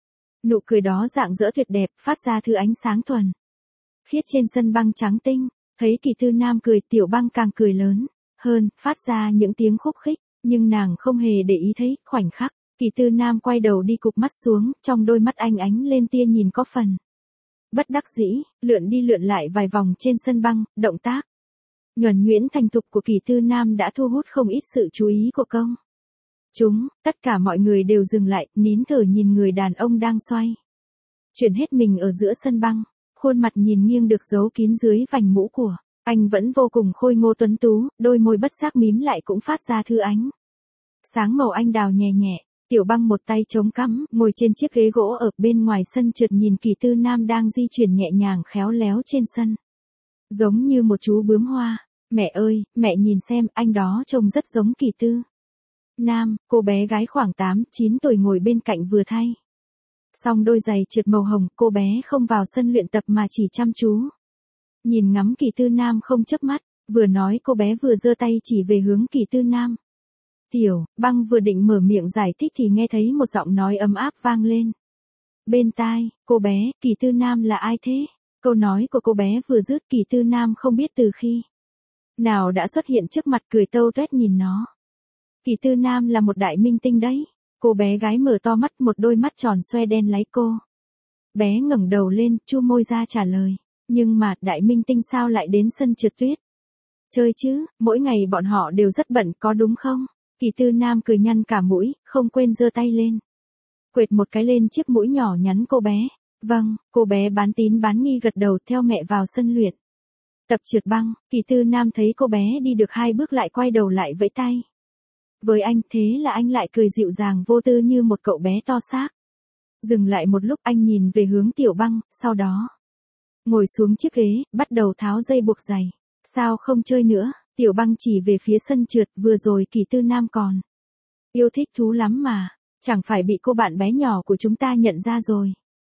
Nụ cười đó rạng rỡ tuyệt đẹp, phát ra thứ ánh sáng thuần khiết trên sân băng trắng tinh. Thấy Kỳ Tư Nam cười, Tiểu Băng càng cười lớn hơn, phát ra những tiếng khúc khích, nhưng nàng không hề để ý thấy, khoảnh khắc, Kỳ Tư Nam quay đầu đi cụp mắt xuống, trong đôi mắt anh ánh lên tia nhìn có phần bất đắc dĩ, lượn đi lượn lại vài vòng trên sân băng, động tác nhuần nhuyễn thành thục của Kỳ Tư Nam đã thu hút không ít sự chú ý của công chúng, tất cả mọi người đều dừng lại, nín thở nhìn người đàn ông đang xoay chuyển hết mình ở giữa sân băng, khuôn mặt nhìn nghiêng được giấu kín dưới vành mũ của anh vẫn vô cùng khôi ngô tuấn tú, đôi môi bất giác mím lại cũng phát ra thư ánh sáng màu anh đào nhẹ nhẹ. Tiểu Băng một tay chống cắm, ngồi trên chiếc ghế gỗ ở bên ngoài sân trượt nhìn Kỳ Tư Nam đang di chuyển nhẹ nhàng khéo léo trên sân. Giống như một chú bướm hoa. Mẹ ơi, mẹ nhìn xem, anh đó trông rất giống Kỳ Tư Nam, cô bé gái khoảng tám, chín tuổi ngồi bên cạnh vừa thay xong đôi giày trượt màu hồng, cô bé không vào sân luyện tập mà chỉ chăm chú nhìn ngắm Kỳ Tư Nam không chớp mắt, vừa nói cô bé vừa giơ tay chỉ về hướng Kỳ Tư Nam. Tiểu Băng vừa định mở miệng giải thích thì nghe thấy một giọng nói ấm áp vang lên bên tai, cô bé, Kỳ Tư Nam là ai thế? Câu nói của cô bé vừa dứt, Kỳ Tư Nam không biết từ khi nào đã xuất hiện trước mặt, cười tâu tuét nhìn nó. Kỳ Tư Nam là một đại minh tinh đấy. Cô bé gái mở to mắt, một đôi mắt tròn xoe đen láy cô bé ngẩng đầu lên, chu môi ra trả lời. Nhưng mà, đại minh tinh sao lại đến sân trượt tuyết chơi chứ, mỗi ngày bọn họ đều rất bận có đúng không? Kỳ Tư Nam cười nhăn cả mũi, không quên giơ tay lên quệt một cái lên chiếc mũi nhỏ nhắn cô bé. Vâng, cô bé bán tín bán nghi gật đầu theo mẹ vào sân luyện tập trượt băng. Kỳ Tư Nam thấy cô bé đi được hai bước lại quay đầu lại vẫy tay với anh, thế là anh lại cười dịu dàng vô tư như một cậu bé to xác. Dừng lại một lúc, anh nhìn về hướng Tiểu Băng, sau đó ngồi xuống chiếc ghế, bắt đầu tháo dây buộc giày. Sao không chơi nữa? Tiểu Băng chỉ về phía sân trượt, vừa rồi Kỳ Tư Nam còn yêu thích thú lắm mà, chẳng phải bị cô bạn bé nhỏ của chúng ta nhận ra rồi.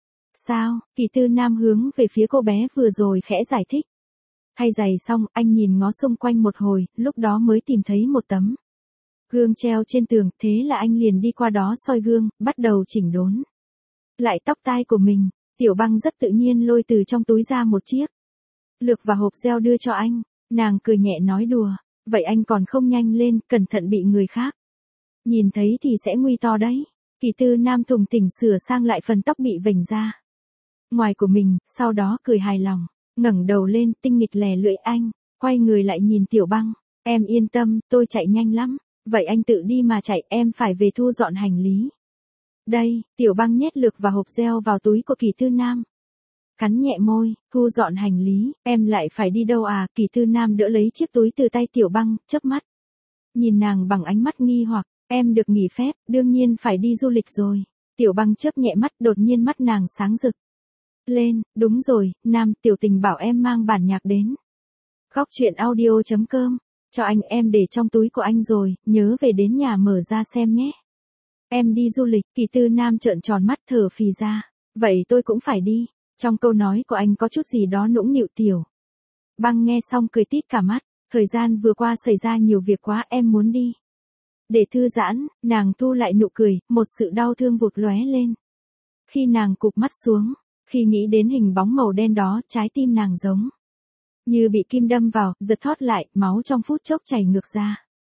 Sao? Kỳ Tư Nam hướng về phía cô bé vừa rồi khẽ giải thích. Thay giày xong, anh nhìn ngó xung quanh một hồi, lúc đó mới tìm thấy một tấm gương treo trên tường, thế là anh liền đi qua đó soi gương, bắt đầu chỉnh đốn lại tóc tai của mình. Tiểu Băng rất tự nhiên lôi từ trong túi ra một chiếc lược và hộp gel đưa cho anh, nàng cười nhẹ nói đùa, vậy anh còn không nhanh lên, cẩn thận bị người khác nhìn thấy thì sẽ nguy to đấy. Kỳ Tư Nam thùng thình sửa sang lại phần tóc bị vểnh ra ngoài của mình, sau đó cười hài lòng, ngẩng đầu lên, tinh nghịch lè lưỡi anh, quay người lại nhìn Tiểu Băng, em yên tâm, tôi chạy nhanh lắm, vậy anh tự đi mà chạy, em phải về thu dọn hành lý. Đây, Tiểu Băng nhét lược và hộp gel vào túi của Kỳ Tư Nam. Cắn nhẹ môi, thu dọn hành lý, em lại phải đi đâu à? Kỳ Tư Nam đỡ lấy chiếc túi từ tay Tiểu Băng, chớp mắt nhìn nàng bằng ánh mắt nghi hoặc, em được nghỉ phép, đương nhiên phải đi du lịch rồi. Tiểu Băng chớp nhẹ mắt, đột nhiên mắt nàng sáng rực lên, đúng rồi, Nam, tiểu tình bảo em mang bản nhạc đến góc truyện audio chấm com cho anh, em để trong túi của anh rồi, nhớ về đến nhà mở ra xem nhé. Em đi du lịch. Kỳ Tư Nam trợn tròn mắt thở phì ra, vậy tôi cũng phải đi. Trong câu nói của anh có chút gì đó nũng nịu. Tiểu Băng nghe xong cười tít cả mắt, thời gian vừa qua xảy ra nhiều việc quá, em muốn đi để thư giãn. Nàng thu lại nụ cười, một sự đau thương vụt lóe lên khi nàng cụp mắt xuống, khi nghĩ đến hình bóng màu đen đó, trái tim nàng giống như bị kim đâm vào, giật thót lại, máu trong phút chốc chảy ngược ra.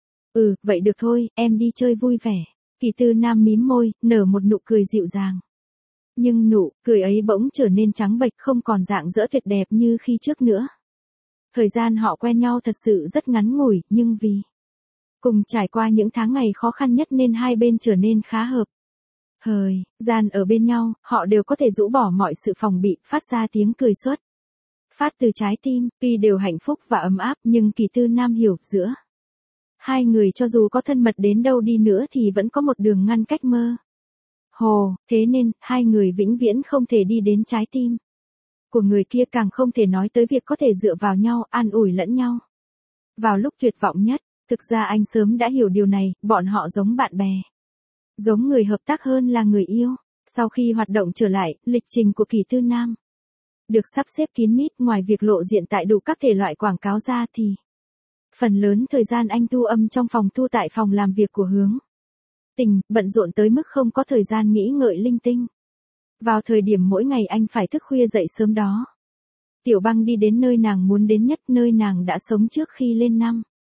Ừ, vậy được thôi, em đi chơi vui vẻ. Kỳ Tư Nam mím môi, nở một nụ cười dịu dàng. Nhưng nụ cười ấy bỗng trở nên trắng bệch, không còn dạng dỡ tuyệt đẹp như khi trước nữa. Thời gian họ quen nhau thật sự rất ngắn ngủi, nhưng vì cùng trải qua những tháng ngày khó khăn nhất nên hai bên trở nên khá hợp thời gian ở bên nhau, họ đều có thể rũ bỏ mọi sự phòng bị, phát ra tiếng cười xuất phát từ trái tim. Tuy đều hạnh phúc và ấm áp, nhưng Kỳ Tư Nam hiểu, giữa hai người cho dù có thân mật đến đâu đi nữa thì vẫn có một đường ngăn cách mơ hồ, thế nên, hai người vĩnh viễn không thể đi đến trái tim của người kia, càng không thể nói tới việc có thể dựa vào nhau, an ủi lẫn nhau vào lúc tuyệt vọng nhất. Thực ra anh sớm đã hiểu điều này, bọn họ giống bạn bè, giống người hợp tác hơn là người yêu. Sau khi hoạt động trở lại, lịch trình của Kỳ Tư Nam được sắp xếp kín mít, ngoài việc lộ diện tại đủ các thể loại quảng cáo ra thì phần lớn thời gian anh thu âm trong phòng thu tại phòng làm việc của Hướng Tình, bận rộn tới mức không có thời gian nghĩ ngợi linh tinh. Vào thời điểm mỗi ngày anh phải thức khuya dậy sớm đó, Tiểu Băng đi đến nơi nàng muốn đến nhất, nơi nàng đã sống trước khi lên năm.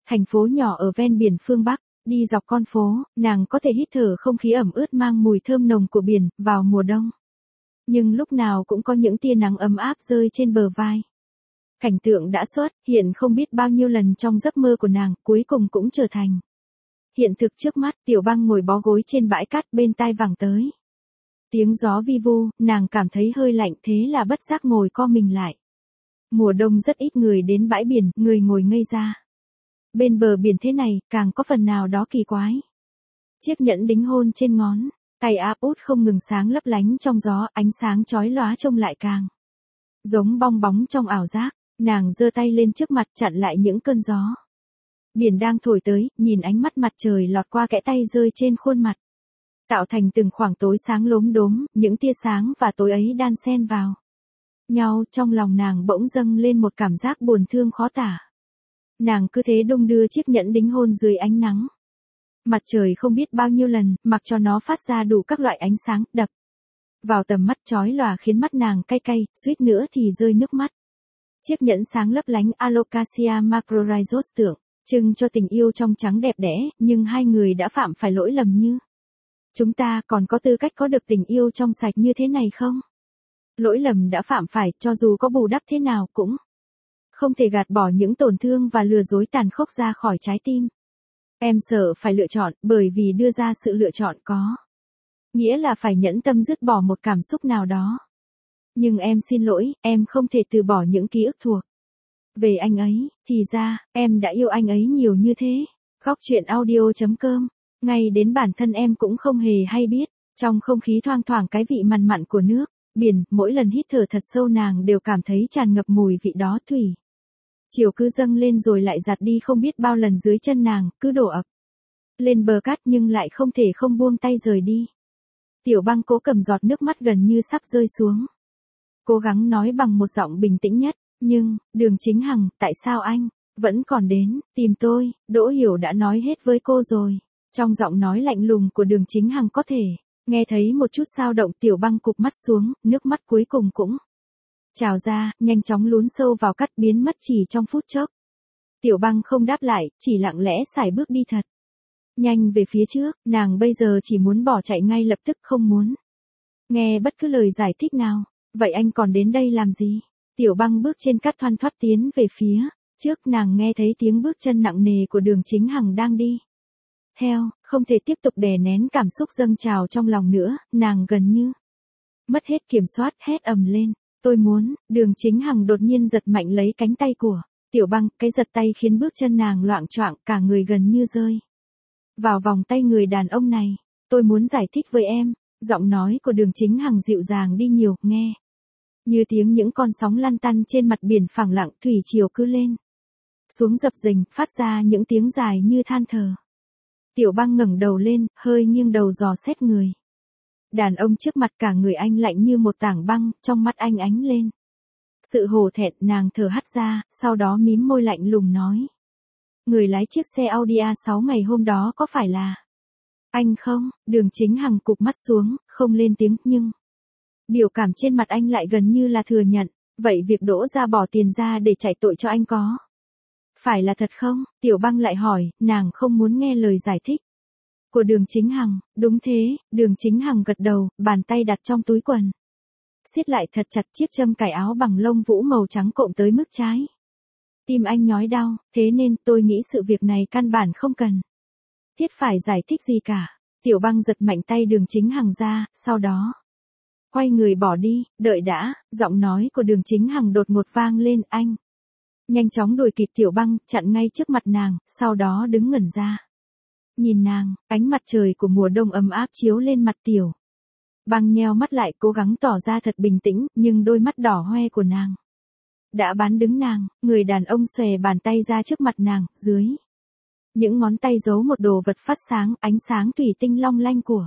Thành phố nhỏ ở ven biển phương Bắc, đi dọc con phố, nàng có thể hít thở không khí ẩm ướt mang mùi thơm nồng của biển, vào mùa đông. Nhưng lúc nào cũng có những tia nắng ấm áp rơi trên bờ vai. Cảnh tượng đã xuất hiện không biết bao nhiêu lần trong giấc mơ của nàng, cuối cùng cũng trở thành hiện thực trước mắt. Tiểu Băng ngồi bó gối trên bãi cát, bên tai vẳng tới tiếng gió vi vu, nàng cảm thấy hơi lạnh, thế là bất giác ngồi co mình lại. Mùa đông rất ít người đến bãi biển, người ngồi ngây ra. Bên bờ biển thế này, càng có phần nào đó kỳ quái. Chiếc nhẫn đính hôn trên ngón tay áp út không ngừng sáng lấp lánh trong gió, ánh sáng chói lóa trông lại càng giống bong bóng trong ảo giác. Nàng giơ tay lên trước mặt chặn lại những cơn gió biển đang thổi tới, nhìn ánh mắt mặt trời lọt qua kẽ tay rơi trên khuôn mặt, tạo thành từng khoảng tối sáng lốm đốm, những tia sáng và tối ấy đan xen vào nhau. Trong lòng nàng bỗng dâng lên một cảm giác buồn thương khó tả. Nàng cứ thế đung đưa chiếc nhẫn đính hôn dưới ánh nắng mặt trời không biết bao nhiêu lần, mặc cho nó phát ra đủ các loại ánh sáng, đập vào tầm mắt chói lòa khiến mắt nàng cay cay, suýt nữa thì rơi nước mắt. Chiếc nhẫn sáng lấp lánh Alocasia macrorhizos tượng trưng cho tình yêu trong trắng đẹp đẽ, nhưng hai người đã phạm phải lỗi lầm như chúng ta còn có tư cách có được tình yêu trong sạch như thế này không? Lỗi lầm đã phạm phải, cho dù có bù đắp thế nào cũng không thể gạt bỏ những tổn thương và lừa dối tàn khốc ra khỏi trái tim. Em sợ phải lựa chọn, bởi vì đưa ra sự lựa chọn có nghĩa là phải nhẫn tâm dứt bỏ một cảm xúc nào đó. Nhưng em xin lỗi, em không thể từ bỏ những ký ức thuộc về anh ấy, thì ra, em đã yêu anh ấy nhiều như thế. Góc truyện audio chấm com, ngay đến bản thân em cũng không hề hay biết. Trong không khí thoang thoảng cái vị mặn mặn của nước biển, mỗi lần hít thở thật sâu nàng đều cảm thấy tràn ngập mùi vị đó. Thủy chiều cứ dâng lên rồi lại giạt đi không biết bao lần, dưới chân nàng cứ đổ ập lên bờ cát nhưng lại không thể không buông tay rời đi. Tiểu Băng cố cầm giọt nước mắt gần như sắp rơi xuống, cố gắng nói bằng một giọng bình tĩnh nhất, nhưng, Đường Chính Hằng, tại sao anh vẫn còn đến tìm tôi? Đỗ Hiểu đã nói hết với cô rồi. Trong giọng nói lạnh lùng của Đường Chính Hằng có thể nghe thấy một chút dao động. Tiểu Băng cụp mắt xuống, nước mắt cuối cùng cũng trào ra, nhanh chóng lún sâu vào cát biến mất chỉ trong phút chốc. Tiểu Băng không đáp lại, chỉ lặng lẽ sải bước đi thật nhanh về phía trước. Nàng bây giờ chỉ muốn bỏ chạy ngay lập tức, không muốn nghe bất cứ lời giải thích nào. Vậy anh còn đến đây làm gì? Tiểu Băng bước trên cát thoăn thoắt tiến về phía trước. Nàng nghe thấy tiếng bước chân nặng nề của Đường Chính Hằng đang đi theo, không thể tiếp tục đè nén cảm xúc dâng trào trong lòng nữa. Nàng gần như mất hết kiểm soát, hét ầm lên. Tôi muốn. Đường Chính Hằng đột nhiên giật mạnh lấy cánh tay của Tiểu Băng, cái giật tay khiến bước chân nàng loạng choạng, cả người gần như rơi vào vòng tay người đàn ông này. Tôi muốn giải thích với em. Giọng nói của Đường Chính Hằng dịu dàng đi nhiều, nghe như tiếng những con sóng lăn tăn trên mặt biển phẳng lặng. Thủy triều cứ lên xuống dập dềnh, phát ra những tiếng dài như than thở. Tiểu Băng ngẩng đầu lên, hơi nghiêng đầu dò xét người đàn ông trước mặt. Cả người anh lạnh như một tảng băng, trong mắt anh ánh lên sự hổ thẹn. Nàng thở hắt ra, sau đó mím môi lạnh lùng nói: Người lái chiếc xe Audi a sáu ngày hôm đó có phải là anh không? Đường Chính Hằng cụp mắt xuống, không lên tiếng, nhưng biểu cảm trên mặt anh lại gần như là thừa nhận. Vậy việc Đỗ ra bỏ tiền ra để chạy tội cho anh có phải là thật không? Tiểu Băng lại hỏi. Nàng không muốn nghe lời giải thích của Đường Chính Hằng. Đúng thế. Đường Chính Hằng gật đầu, bàn tay đặt trong túi quần siết lại thật chặt chiếc châm cài áo bằng lông vũ màu trắng cộm tới mức trái tim anh nhói đau. Thế nên tôi nghĩ sự việc này căn bản không cần thiết phải giải thích gì cả. Tiểu Băng giật mạnh tay Đường Chính Hằng ra, sau đó quay người bỏ đi. Đợi đã. Giọng nói của Đường Chính Hằng đột ngột vang lên. Anh nhanh chóng đuổi kịp Tiểu Băng, chặn ngay trước mặt nàng, sau đó đứng ngẩn ra nhìn nàng. Ánh mặt trời của mùa đông ấm áp chiếu lên mặt Tiểu Băng, nheo mắt lại, cố gắng tỏ ra thật bình tĩnh, nhưng đôi mắt đỏ hoe của nàng đã bán đứng nàng. Người đàn ông xòe bàn tay ra trước mặt nàng, dưới những ngón tay giấu một đồ vật phát sáng, ánh sáng thủy tinh long lanh của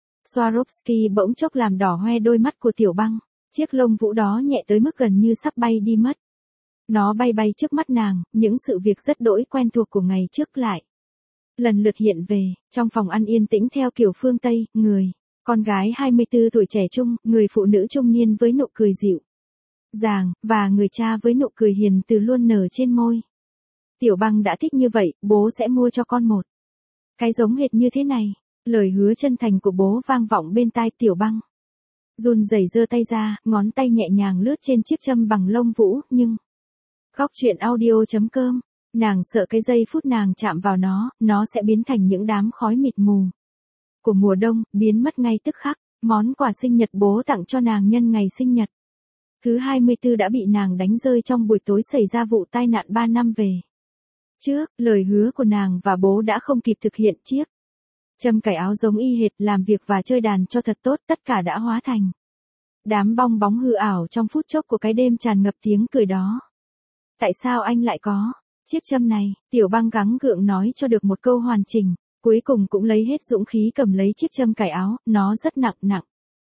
Swarovski bỗng chốc làm đỏ hoe đôi mắt của Tiểu Băng. Chiếc lông vũ đó nhẹ tới mức gần như sắp bay đi mất. Nó bay bay trước mắt nàng, những sự việc rất đỗi quen thuộc của ngày trước lại lần lượt hiện về. Trong phòng ăn yên tĩnh theo kiểu phương Tây, người con gái hai mươi tư tuổi trẻ trung, người phụ nữ trung niên với nụ cười dịu dàng, và người cha với nụ cười hiền từ luôn nở trên môi. Tiểu Băng đã thích như vậy, bố sẽ mua cho con một cái giống hệt như thế này. Lời hứa chân thành của bố vang vọng bên tai Tiểu Băng. Run rẩy giơ tay ra, ngón tay nhẹ nhàng lướt trên chiếc châm bằng lông vũ, nhưng... Góc truyện audio.com, nàng sợ cái giây phút nàng chạm vào nó, nó sẽ biến thành những đám khói mịt mù của mùa đông, biến mất ngay tức khắc. Món quà sinh nhật bố tặng cho nàng nhân ngày sinh nhật thứ hai mươi tư đã bị nàng đánh rơi trong buổi tối xảy ra vụ tai nạn ba năm về trước. Lời hứa của nàng và bố đã không kịp thực hiện. Chiếc châm cài áo giống y hệt, làm việc và chơi đàn cho thật tốt, tất cả đã hóa thành đám bong bóng hư ảo trong phút chốc của cái đêm tràn ngập tiếng cười đó. Tại sao anh lại có chiếc châm này? Tiểu Băng gắng gượng nói cho được một câu hoàn chỉnh, cuối cùng cũng lấy hết dũng khí cầm lấy chiếc châm cài áo, nó rất nặng nặng.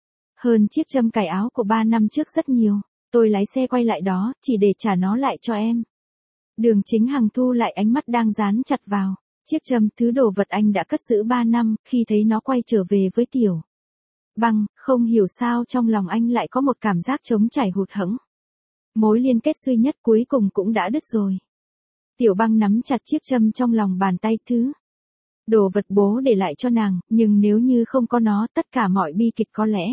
Hơn chiếc châm cài áo của ba năm trước rất nhiều, tôi lái xe quay lại đó, chỉ để trả nó lại cho em. Đường Chính Hằng thu lại ánh mắt đang dán chặt vào chiếc châm, thứ đồ vật anh đã cất giữ ba năm, khi thấy nó quay trở về với Tiểu Băng, không hiểu sao trong lòng anh lại có một cảm giác trống trải hụt hẫng. Mối liên kết duy nhất cuối cùng cũng đã đứt rồi. Tiểu Băng nắm chặt chiếc châm trong lòng bàn tay, thứ đồ vật bố để lại cho nàng, nhưng nếu như không có nó, tất cả mọi bi kịch có lẽ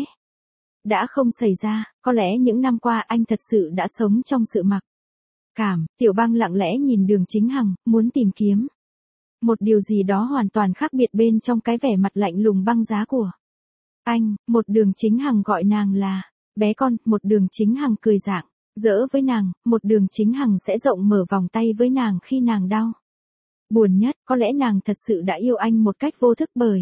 đã không xảy ra. Có lẽ những năm qua anh thật sự đã sống trong sự mặc cảm. Tiểu Băng lặng lẽ nhìn Đường Chính Hằng, muốn tìm kiếm một điều gì đó hoàn toàn khác biệt bên trong cái vẻ mặt lạnh lùng băng giá của anh. Một Đường Chính Hằng gọi nàng là bé con, một Đường Chính Hằng cười rạng rỡ với nàng, một Đường Chính Hằng sẽ rộng mở vòng tay với nàng khi nàng đau buồn nhất. Có lẽ nàng thật sự đã yêu anh một cách vô thức, bởi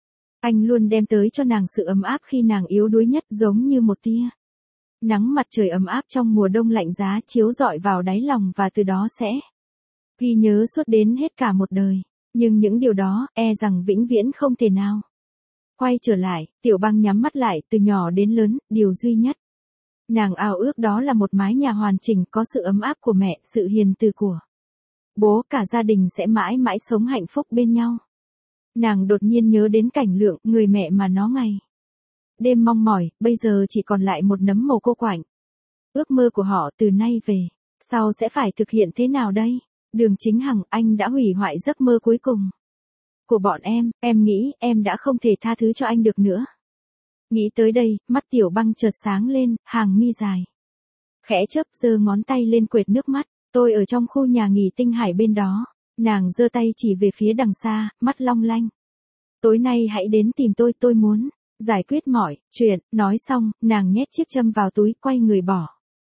anh luôn đem tới cho nàng sự ấm áp khi nàng yếu đuối nhất, giống như một tia nắng mặt trời ấm áp trong mùa đông lạnh giá chiếu rọi vào đáy lòng, và từ đó sẽ ghi nhớ suốt đến hết cả một đời. Nhưng những điều đó, e rằng vĩnh viễn không thể nào quay trở lại. Tiểu Băng nhắm mắt lại, từ nhỏ đến lớn, điều duy nhất nàng ao ước đó là một mái nhà hoàn chỉnh, có sự ấm áp của mẹ, sự hiền từ của bố, cả gia đình sẽ mãi mãi sống hạnh phúc bên nhau. Nàng đột nhiên nhớ đến Cảnh Lượng, người mẹ mà nó ngày đêm mong mỏi, bây giờ chỉ còn lại một nấm mồ cô quạnh. Ước mơ của họ từ nay về sau sẽ phải thực hiện thế nào đây? Đường Chính Hằng, anh đã hủy hoại giấc mơ cuối cùng của bọn em, em nghĩ em đã không thể tha thứ cho anh được nữa. Nghĩ tới đây, mắt Tiểu Băng chợt sáng lên, hàng mi dài khẽ chớp, giơ ngón tay lên quệt nước mắt. Tôi ở trong khu nhà nghỉ Tinh Hải bên đó. Nàng giơ tay chỉ về phía đằng xa, mắt long lanh. Tối nay hãy đến tìm tôi, tôi muốn giải quyết mọi chuyện. Nói xong, nàng nhét chiếc châm vào túi, quay người bỏ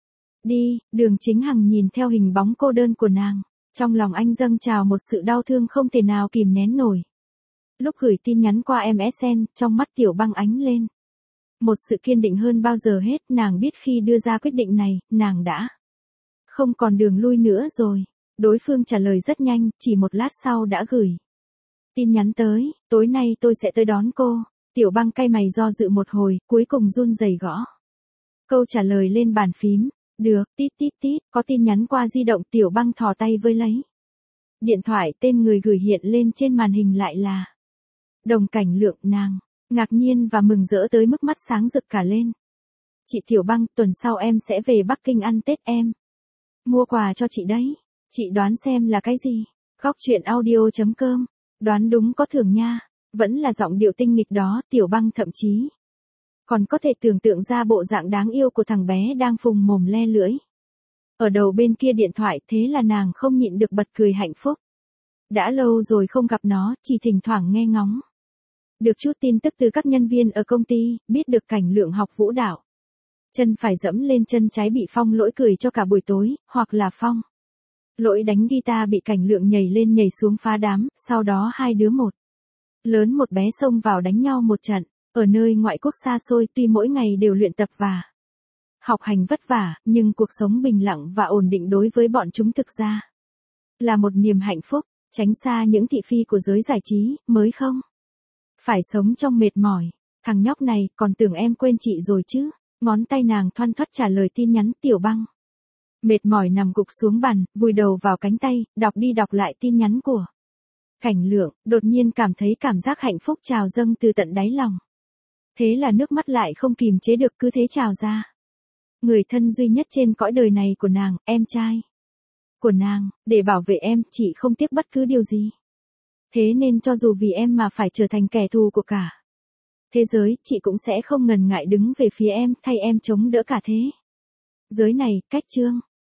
đi. Đường Chính Hằng nhìn theo hình bóng cô đơn của nàng, trong lòng anh dâng trào một sự đau thương không thể nào kìm nén nổi. Lúc gửi tin nhắn qua em ét en, trong mắt Tiểu Băng ánh lên một sự kiên định hơn bao giờ hết. Nàng biết khi đưa ra quyết định này, nàng đã không còn đường lui nữa rồi. Đối phương trả lời rất nhanh, chỉ một lát sau đã gửi tin nhắn tới. Tối nay tôi sẽ tới đón cô. Tiểu Băng cay mày do dự một hồi, cuối cùng run rẩy gõ câu trả lời lên bàn phím. Được, tít tít tít, có tin nhắn qua di động. Tiểu Băng thò tay với lấy điện thoại, tên người gửi hiện lên trên màn hình lại là Đồng Cảnh Lượng. Nàng ngạc nhiên và mừng rỡ tới mức mắt sáng rực cả lên. Chị Tiểu Băng, tuần sau em sẽ về Bắc Kinh ăn Tết, em mua quà cho chị đấy. Chị đoán xem là cái gì? Góc truyện audio.com, đoán đúng có thưởng nha. Vẫn là giọng điệu tinh nghịch đó. Tiểu Băng thậm chí còn có thể tưởng tượng ra bộ dạng đáng yêu của thằng bé đang phùng mồm le lưỡi ở đầu bên kia điện thoại. Thế là nàng không nhịn được bật cười hạnh phúc. Đã lâu rồi không gặp nó, chỉ thỉnh thoảng nghe ngóng được chút tin tức từ các nhân viên ở công ty, biết được Cảnh Lượng học vũ đạo, chân phải dẫm lên chân trái bị Phong Lỗi cười cho cả buổi tối, hoặc là Phong Lỗi đánh guitar bị Cảnh Lượng nhảy lên nhảy xuống phá đám. Sau đó hai đứa một lớn một bé xông vào đánh nhau một trận ở nơi ngoại quốc xa xôi. Tuy mỗi ngày đều luyện tập và học hành vất vả, nhưng cuộc sống bình lặng và ổn định đối với bọn chúng thực ra là một niềm hạnh phúc. Tránh xa những thị phi của giới giải trí, mới không phải sống trong mệt mỏi. Thằng nhóc này, còn tưởng em quên chị rồi chứ. Ngón tay nàng thoăn thoắt trả lời tin nhắn. Tiểu Băng mệt mỏi nằm gục xuống bàn, vùi đầu vào cánh tay, đọc đi đọc lại tin nhắn của Cảnh Lượng. Đột nhiên cảm thấy cảm giác hạnh phúc trào dâng từ tận đáy lòng. Thế là nước mắt lại không kìm chế được, cứ thế trào ra. Người thân duy nhất trên cõi đời này của nàng, em trai của nàng, để bảo vệ em, chị không tiếc bất cứ điều gì. Thế nên cho dù vì em mà phải trở thành kẻ thù của cả thế giới, chị cũng sẽ không ngần ngại đứng về phía em, thay em chống đỡ cả thế giới này. Cách chương